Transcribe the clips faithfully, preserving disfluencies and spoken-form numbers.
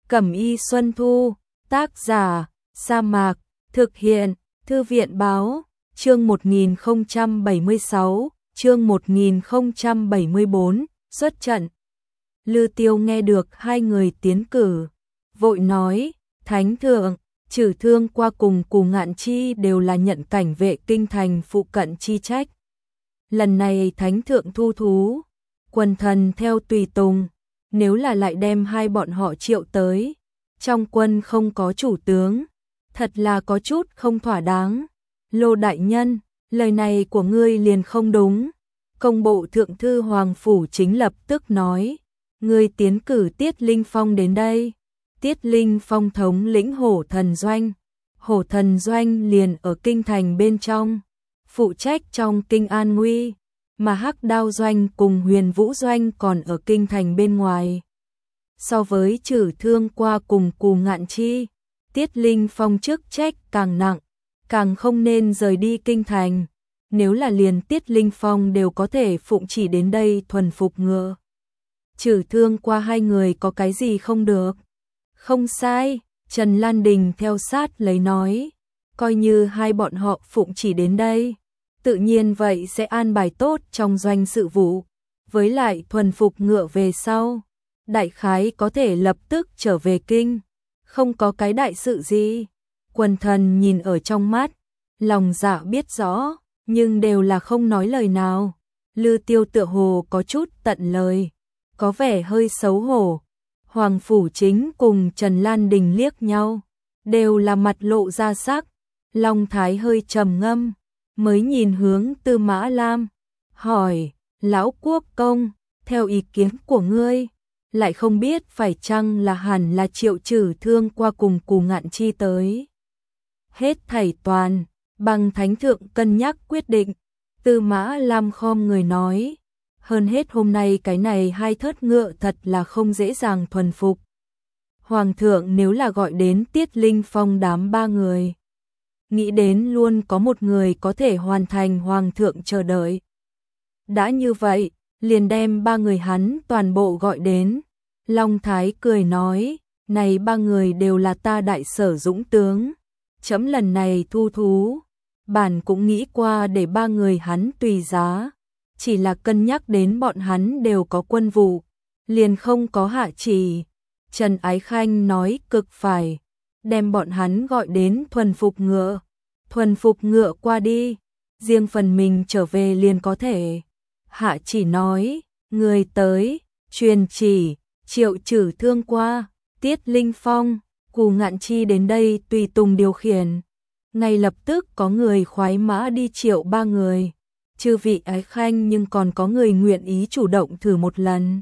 Cẩm y Xuân Thu, tác giả, Sa Mạc, thực hiện, Thư viện báo, chương một nghìn không trăm bảy mươi sáu, chương một nghìn không trăm bảy mươi bốn, xuất trận. Lư Tiêu nghe được hai người tiến cử, vội nói, Thánh thượng, Trừ Thương qua cùng Cù Ngạn Chi đều là nhận cảnh vệ kinh thành phụ cận chi trách. Lần này Thánh thượng thu thú, quần thần theo tùy tùng, nếu là lại đem hai bọn họ triệu tới, trong quân không có chủ tướng, thật là có chút không thỏa đáng. Lô đại nhân, lời này của ngươi liền không đúng. Công bộ thượng thư Hoàng Phủ Chính lập tức nói, ngươi tiến cử Tiết Linh Phong đến đây. Tiết Linh Phong thống lĩnh Hổ Thần Doanh, Hổ Thần Doanh liền ở kinh thành bên trong, phụ trách trong kinh an nguy, mà Hắc Đao Doanh cùng Huyền Vũ Doanh còn ở kinh thành bên ngoài. So với Trừ Thương qua cùng Cù Ngạn Chi, Tiết Linh Phong chức trách càng nặng, càng không nên rời đi kinh thành. Nếu là liền Tiết Linh Phong đều có thể phụng chỉ đến đây thuần phục ngựa, Trừ Thương qua hai người có cái gì không được? Không sai, Trần Lan Đình theo sát lấy nói, coi như hai bọn họ phụng chỉ đến đây, tự nhiên vậy sẽ an bài tốt trong doanh sự vụ, với lại thuần phục ngựa về sau, đại khái có thể lập tức trở về kinh, không có cái đại sự gì. Quần thần nhìn ở trong mắt, lòng dạ biết rõ, nhưng đều là không nói lời nào. Lư Tiêu tựa hồ có chút tận lời, có vẻ hơi xấu hổ. Hoàng Phủ Chính cùng Trần Lan Đình liếc nhau, đều là mặt lộ ra sắc. Long Thái hơi trầm ngâm, mới nhìn hướng Tư Mã Lam, hỏi, Lão Quốc Công, theo ý kiến của ngươi, lại không biết phải chăng là hẳn là triệu Trừ Thương qua cùng Cù Ngạn Chi tới. Hết thảy toàn, bằng Thánh thượng cân nhắc quyết định. Tư Mã Lam khom người nói, hơn hết hôm nay cái này hai thớt ngựa thật là không dễ dàng thuần phục. Hoàng thượng nếu là gọi đến Tiết Linh Phong đám ba người, nghĩ đến luôn có một người có thể hoàn thành Hoàng thượng chờ đợi. Đã như vậy, liền đem ba người hắn toàn bộ gọi đến. Long Thái cười nói, này ba người đều là ta đại sở dũng tướng, chấm lần này thu thú, bản cũng nghĩ qua để ba người hắn tùy giá, chỉ là cân nhắc đến bọn hắn đều có quân vụ, liền không có hạ chỉ. Trần Ái Khanh nói cực phải, đem bọn hắn gọi đến thuần phục ngựa, thuần phục ngựa qua đi, riêng phần mình trở về liền có thể. Hạ chỉ nói, người tới, truyền chỉ, triệu Trừ Thương qua, Tiết Linh Phong, Cù Ngạn Chi đến đây tùy tùng điều khiển. Ngay lập tức có người khoái mã đi triệu ba người. Chư vị Ái Khanh nhưng còn có người nguyện ý chủ động thử một lần.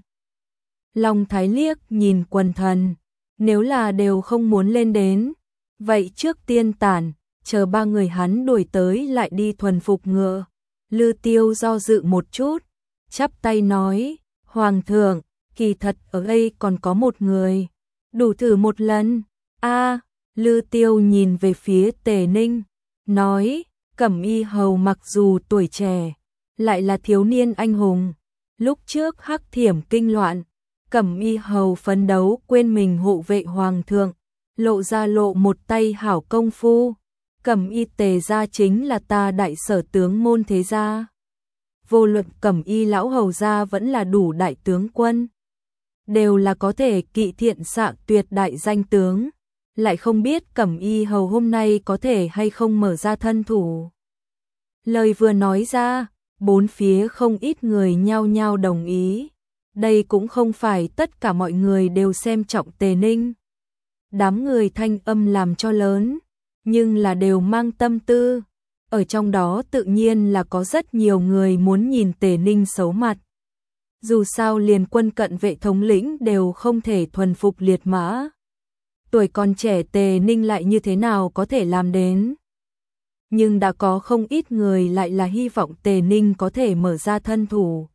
Long Thái liếc nhìn quần thần, nếu là đều không muốn lên đến, vậy trước tiên tản, chờ ba người hắn đuổi tới lại đi thuần phục ngựa. Lư Tiêu do dự một chút, chắp tay nói, Hoàng thượng, kỳ thật ở đây còn có một người, đủ thử một lần. A, Lư Tiêu nhìn về phía Tề Ninh, nói, Cẩm Y Hầu mặc dù tuổi trẻ, lại là thiếu niên anh hùng. Lúc trước Hắc Thiểm kinh loạn, Cẩm Y Hầu phấn đấu quên mình hộ vệ Hoàng thượng, lộ ra lộ một tay hảo công phu. Cẩm Y Tề gia chính là ta đại sở tướng môn thế gia. Vô luận Cẩm Y lão hầu gia vẫn là đủ đại tướng quân, đều là có thể kỵ thiện xạ tuyệt đại danh tướng. Lại không biết Cẩm Y hầu hôm nay có thể hay không mở ra thân thủ. Lời vừa nói ra, bốn phía không ít người nhao nhao đồng ý. Đây cũng không phải tất cả mọi người đều xem trọng Tề Ninh. Đám người thanh âm làm cho lớn, nhưng là đều mang tâm tư. Ở trong đó tự nhiên là có rất nhiều người muốn nhìn Tề Ninh xấu mặt. Dù sao liền quân cận vệ thống lĩnh đều không thể thuần phục liệt mã. Tuổi còn trẻ Tề Ninh lại như thế nào có thể làm đến. Nhưng đã có không ít người lại là hy vọng Tề Ninh có thể mở ra thân thủ.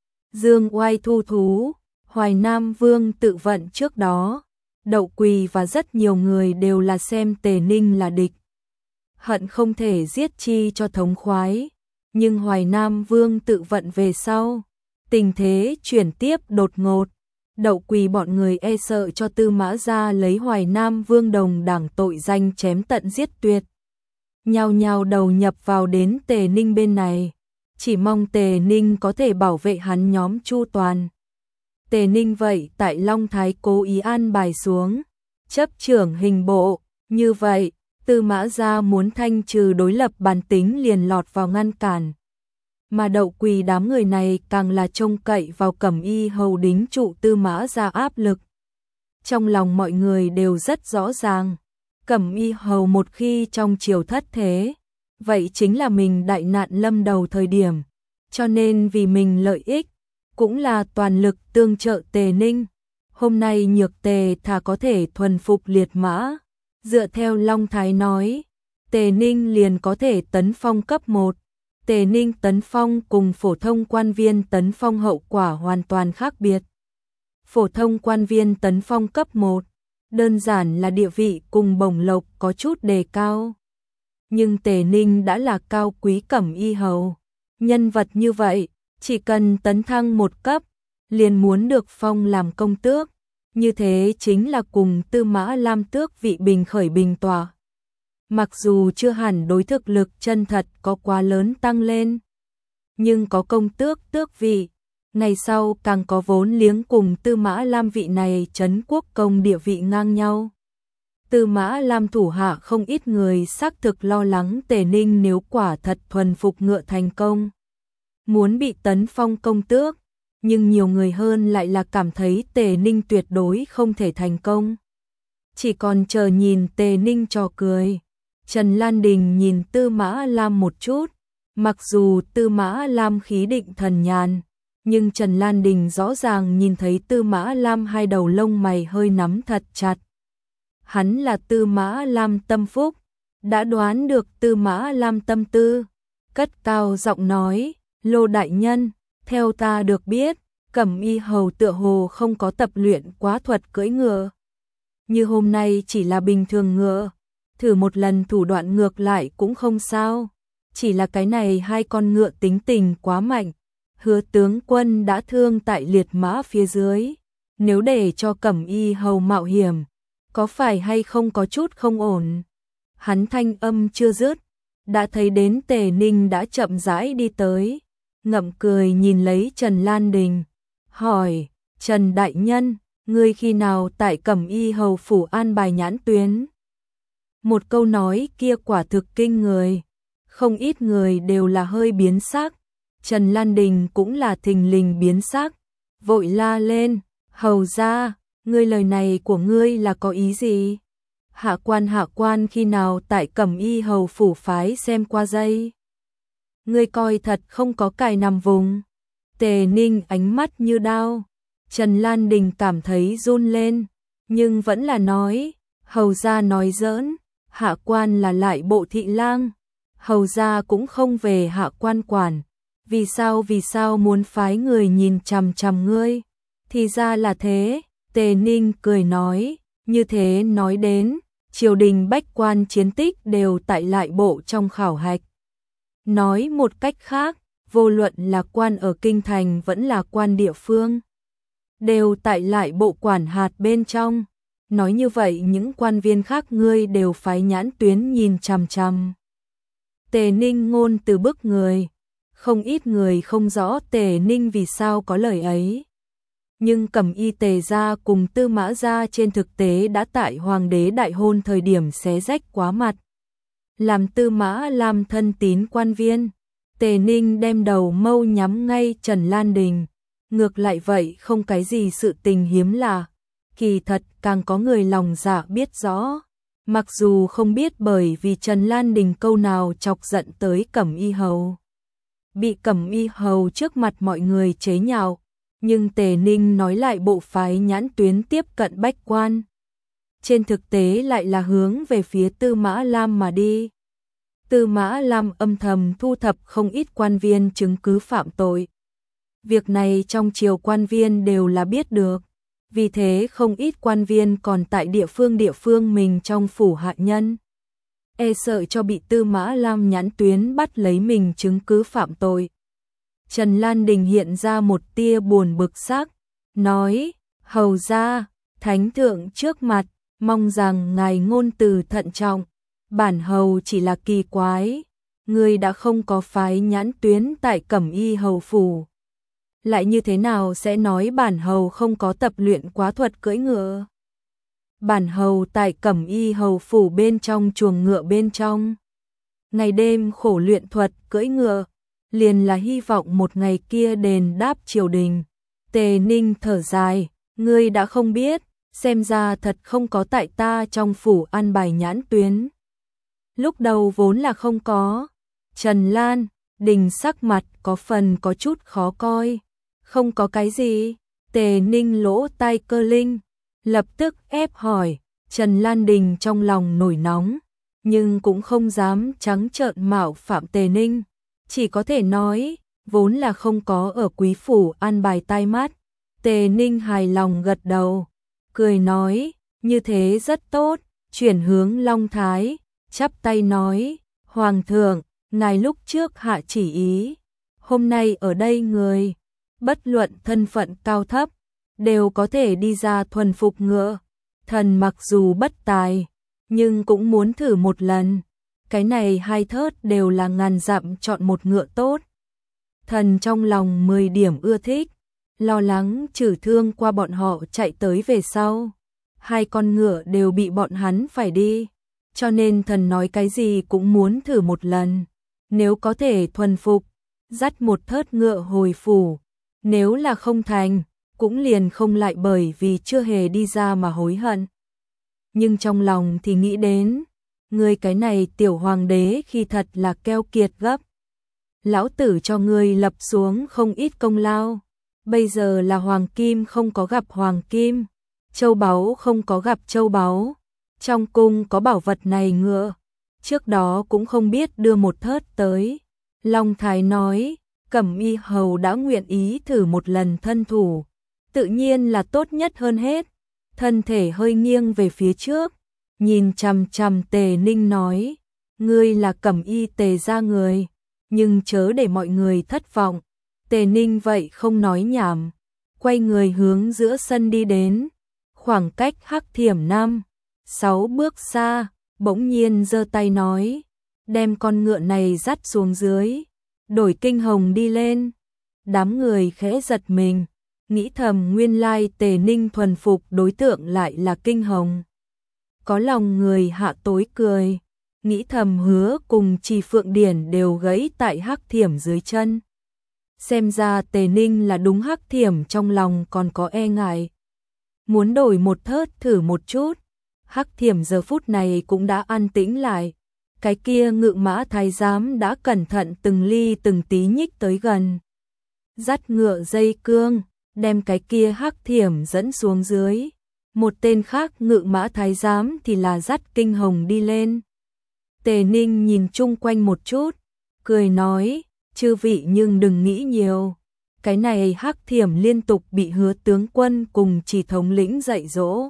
Dương Oai thu thú, Hoài Nam Vương tự vận trước đó, Đậu Quỳ và rất nhiều người đều là xem Tề Ninh là địch. Hận không thể giết chi cho thống khoái, nhưng Hoài Nam Vương tự vận về sau, tình thế chuyển tiếp đột ngột, Đậu Quỳ bọn người e sợ cho Tư Mã gia lấy Hoài Nam Vương Đồng Đảng tội danh chém tận giết tuyệt. Nhao nhao đầu nhập vào đến Tề Ninh bên này, chỉ mong Tề Ninh có thể bảo vệ hắn nhóm chu toàn. Tề Ninh vậy tại Long Thái cố ý an bài xuống, chấp trưởng hình bộ, như vậy, Tư Mã gia muốn thanh trừ đối lập bản tính liền lọt vào ngăn cản. Mà Đậu Quỳ đám người này càng là trông cậy vào Cẩm Y hầu đính trụ Tư Mã gia áp lực. Trong lòng mọi người đều rất rõ ràng, Cẩm Y hầu một khi trong triều thất thế, vậy chính là mình đại nạn lâm đầu thời điểm, cho nên vì mình lợi ích, cũng là toàn lực tương trợ Tề Ninh. Hôm nay Nhược Tề thà có thể thuần phục liệt mã, dựa theo Long Thái nói, Tề Ninh liền có thể tấn phong cấp một. Tề Ninh tấn phong cùng phổ thông quan viên tấn phong hậu quả hoàn toàn khác biệt. Phổ thông quan viên tấn phong cấp một, đơn giản là địa vị cùng bổng lộc có chút đề cao. Nhưng Tề Ninh đã là cao quý Cẩm Y hầu, nhân vật như vậy, chỉ cần tấn thăng một cấp, liền muốn được phong làm công tước, như thế chính là cùng Tư Mã Lam tước vị bình khởi bình tỏa. Mặc dù chưa hẳn đối thực lực chân thật có quá lớn tăng lên, nhưng có công tước tước vị, ngày sau càng có vốn liếng cùng Tư Mã Lam vị này trấn quốc công địa vị ngang nhau. Tư Mã Lam thủ hạ không ít người xác thực lo lắng Tề Ninh nếu quả thật thuần phục ngựa thành công, muốn bị tấn phong công tước, nhưng nhiều người hơn lại là cảm thấy Tề Ninh tuyệt đối không thể thành công. Chỉ còn chờ nhìn Tề Ninh trò cười. Trần Lan Đình nhìn Tư Mã Lam một chút, mặc dù Tư Mã Lam khí định thần nhàn, nhưng Trần Lan Đình rõ ràng nhìn thấy Tư Mã Lam hai đầu lông mày hơi nắm thật chặt. Hắn là Tư Mã Lam tâm phúc, đã đoán được Tư Mã Lam tâm tư, cất cao giọng nói, Lô đại nhân, theo ta được biết, Cẩm Y hầu tựa hồ không có tập luyện quá thuật cưỡi ngựa. Như hôm nay chỉ là bình thường ngựa, thử một lần thủ đoạn ngược lại cũng không sao, chỉ là cái này hai con ngựa tính tình quá mạnh. Hứa tướng quân đã thương tại liệt mã phía dưới, nếu để cho Cẩm Y hầu mạo hiểm, có phải hay không có chút không ổn. Hắn thanh âm chưa dứt, đã thấy đến Tề Ninh đã chậm rãi đi tới, ngậm cười nhìn lấy Trần Lan Đình, hỏi, Trần đại nhân, ngươi khi nào tại Cẩm Y hầu phủ an bài nhãn tuyến? Một câu nói kia quả thực kinh người, không ít người đều là hơi biến sắc. Trần Lan Đình cũng là thình lình biến sắc, vội la lên, hầu ra, ngươi lời này của ngươi là có ý gì? Hạ quan hạ quan khi nào tại Cẩm Y hầu phủ phái xem qua dây? Ngươi coi thật không có cài nằm vùng. Tề Ninh ánh mắt như đao, Trần Lan Đình cảm thấy run lên, nhưng vẫn là nói, hầu ra nói giỡn, hạ quan là lại bộ thị lang, hầu ra cũng không về hạ quan quản. Vì sao vì sao muốn phái người nhìn chằm chằm ngươi? Thì ra là thế, Tề Ninh cười nói, như thế nói đến, triều đình bách quan chiến tích đều tại lại bộ trong khảo hạch. Nói một cách khác, vô luận là quan ở kinh thành vẫn là quan địa phương, đều tại lại bộ quản hạt bên trong. Nói như vậy những quan viên khác ngươi đều phái nhãn tuyến nhìn chằm chằm. Tề Ninh ngôn từ bức người. Không ít người không rõ Tề Ninh vì sao có lời ấy. Nhưng Cẩm Y Tề gia cùng Tư Mã gia trên thực tế đã tại hoàng đế đại hôn thời điểm xé rách quá mặt. Làm Tư Mã làm thân tín quan viên, Tề Ninh đem đầu mâu nhắm ngay Trần Lan Đình. Ngược lại vậy không cái gì sự tình hiếm lạ, kỳ thật càng có người lòng dạ biết rõ. Mặc dù không biết bởi vì Trần Lan Đình câu nào chọc giận tới Cẩm Y hầu, bị Cẩm Y hầu trước mặt mọi người chế nhạo, nhưng Tề Ninh nói lại bộ phái nhãn tuyến tiếp cận bách quan, trên thực tế lại là hướng về phía Tư Mã Lam mà đi. Tư Mã Lam âm thầm thu thập không ít quan viên chứng cứ phạm tội. Việc này trong triều quan viên đều là biết được, vì thế không ít quan viên còn tại địa phương địa phương mình trong phủ hạ nhân, e sợ cho bị Tư Mã Lam nhãn tuyến bắt lấy mình chứng cứ phạm tội. Trần Lan Đình hiện ra một tia buồn bực sắc, nói, Hầu ra, thánh thượng trước mặt, mong rằng ngài ngôn từ thận trọng, bản hầu chỉ là kỳ quái, ngươi đã không có phái nhãn tuyến tại Cẩm Y hầu phủ, lại như thế nào sẽ nói bản hầu không có tập luyện quá thuật cưỡi ngựa? Bản hầu tại Cẩm Y hầu phủ bên trong chuồng ngựa bên trong, ngày đêm khổ luyện thuật cưỡi ngựa, liền là hy vọng một ngày kia đền đáp triều đình. Tề Ninh thở dài, ngươi đã không biết, xem ra thật không có tại ta trong phủ ăn bài nhãn tuyến. Lúc đầu vốn là không có. Trần Lan, Đình sắc mặt có phần có chút khó coi. Không có cái gì? Tề Ninh lỗ tai cơ linh, lập tức ép hỏi. Trần Lan Đình trong lòng nổi nóng, nhưng cũng không dám trắng trợn mạo phạm Tề Ninh, chỉ có thể nói, vốn là không có ở quý phủ an bài tai mắt. Tề Ninh hài lòng gật đầu, cười nói, như thế rất tốt, chuyển hướng Long Thái, chắp tay nói, Hoàng thượng, ngài lúc trước hạ chỉ ý, hôm nay ở đây người, bất luận thân phận cao thấp, đều có thể đi ra thuần phục ngựa. Thần mặc dù bất tài, nhưng cũng muốn thử một lần. Cái này hai thớt đều là ngàn dặm chọn một ngựa tốt. Thần trong lòng mười điểm ưa thích, lo lắng trừ thương qua bọn họ chạy tới về sau. Hai con ngựa đều bị bọn hắn phải đi, cho nên thần nói cái gì cũng muốn thử một lần. Nếu có thể thuần phục, dắt một thớt ngựa hồi phủ. Nếu là không thành, cũng liền không lại bởi vì chưa hề đi ra mà hối hận. Nhưng trong lòng thì nghĩ đến, ngươi cái này tiểu hoàng đế khi thật là keo kiệt gấp. Lão tử cho ngươi lập xuống không ít công lao, bây giờ là hoàng kim không có gặp hoàng kim, châu báu không có gặp châu báu, trong cung có bảo vật này ngựa, trước đó cũng không biết đưa một thớt tới. Long Thái nói, Cẩm Y hầu đã nguyện ý thử một lần thân thủ, tự nhiên là tốt nhất hơn hết. Thân thể hơi nghiêng về phía trước, nhìn chằm chằm Tề Ninh nói, ngươi là Cẩm Y Tề gia người, nhưng chớ để mọi người thất vọng. Tề Ninh vậy không nói nhảm, quay người hướng giữa sân đi đến, khoảng cách Hắc Thiểm năm, sáu bước xa, bỗng nhiên giơ tay nói, đem con ngựa này dắt xuống dưới, đổi Kinh Hồng đi lên. Đám người khẽ giật mình, nghĩ thầm nguyên lai Tề Ninh thuần phục đối tượng lại là Kinh Hồng. Có lòng người hạ tối cười, nghĩ thầm hứa cùng Trì Phượng Điển đều gãy tại Hắc Thiểm dưới chân. Xem ra Tề Ninh là đúng Hắc Thiểm trong lòng còn có e ngại. Muốn đổi một thớt thử một chút, Hắc Thiểm giờ phút này cũng đã an tĩnh lại. Cái kia ngự mã thái giám đã cẩn thận từng ly từng tí nhích tới gần. Dắt ngựa dây cương, đem cái kia Hắc Thiểm dẫn xuống dưới. Một tên khác ngự mã thái giám thì là dắt Kinh Hồng đi lên. Tề Ninh nhìn chung quanh một chút, cười nói, chư vị nhưng đừng nghĩ nhiều. Cái này Hắc Thiểm liên tục bị Hứa tướng quân cùng Chỉ thống lĩnh dạy dỗ.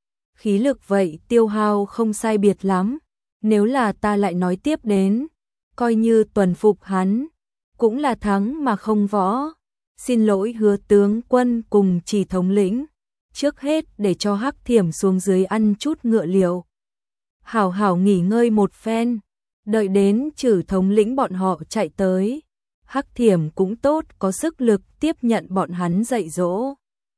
Khí lực vậy tiêu hao không sai biệt lắm. Nếu là ta lại nói tiếp đến, coi như tuần phục hắn, cũng là thắng mà không võ. Xin lỗi Hứa tướng quân cùng Chỉ thống lĩnh, trước hết để cho Hắc Thiểm xuống dưới ăn chút ngựa liệu. Hảo hảo nghỉ ngơi một phen, đợi đến Trử thống lĩnh bọn họ chạy tới, Hắc Thiểm cũng tốt có sức lực tiếp nhận bọn hắn dạy dỗ.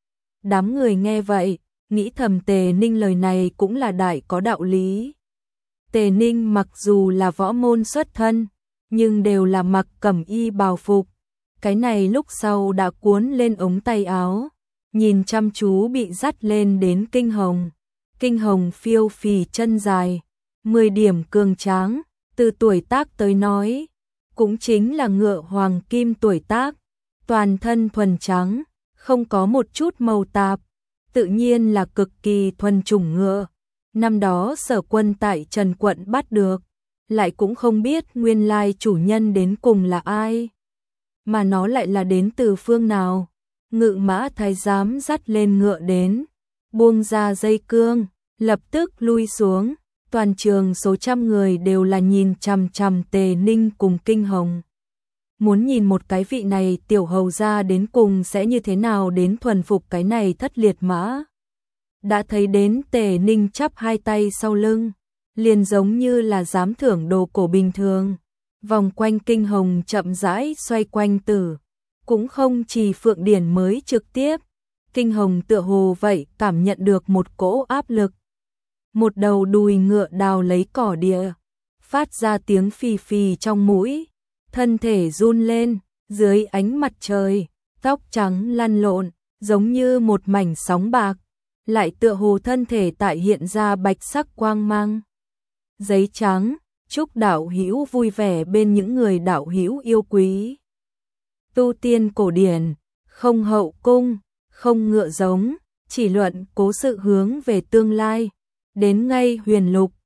Đám người nghe vậy, nghĩ thầm Tề Ninh lời này cũng là đại có đạo lý. Tề Ninh mặc dù là võ môn xuất thân, nhưng đều là mặc cẩm y bào phục. Cái này lúc sau đã cuốn lên ống tay áo, nhìn chăm chú bị dắt lên đến Kinh Hồng. Kinh Hồng phiêu phì chân dài, mười điểm cường tráng, từ tuổi tác tới nói, cũng chính là ngựa hoàng kim tuổi tác, toàn thân thuần trắng, không có một chút màu tạp, tự nhiên là cực kỳ thuần chủng ngựa. Năm đó Sở Quân tại Trần quận bắt được, lại cũng không biết nguyên lai chủ nhân đến cùng là ai, mà nó lại là đến từ phương nào. Ngự mã thái giám dắt lên ngựa đến, buông ra dây cương, lập tức lui xuống. Toàn trường số trăm người đều là nhìn chằm chằm Tề Ninh cùng Kinh Hồng. muốn nhìn một cái vị này tiểu hầu gia đến cùng sẽ như thế nào đến thuần phục cái này thất liệt mã. Đã thấy đến Tề Ninh chắp hai tay sau lưng, liền giống như là dám thưởng đồ cổ bình thường, vòng quanh Kinh Hồng chậm rãi xoay quanh tử, cũng không chỉ Phượng Điển mới trực tiếp, Kinh Hồng tựa hồ vậy cảm nhận được một cỗ áp lực. Một đầu đùi ngựa đào lấy cỏ địa, phát ra tiếng phì phì trong mũi, thân thể run lên, dưới ánh mặt trời, tóc trắng lăn lộn, giống như một mảnh sóng bạc, lại tựa hồ thân thể tại hiện ra bạch sắc quang mang. Giấy trắng, chúc đạo hữu vui vẻ bên những người đạo hữu yêu quý. Tu tiên cổ điển, không hậu cung, không ngựa giống, chỉ luận cố sự hướng về tương lai, đến ngay huyền lục,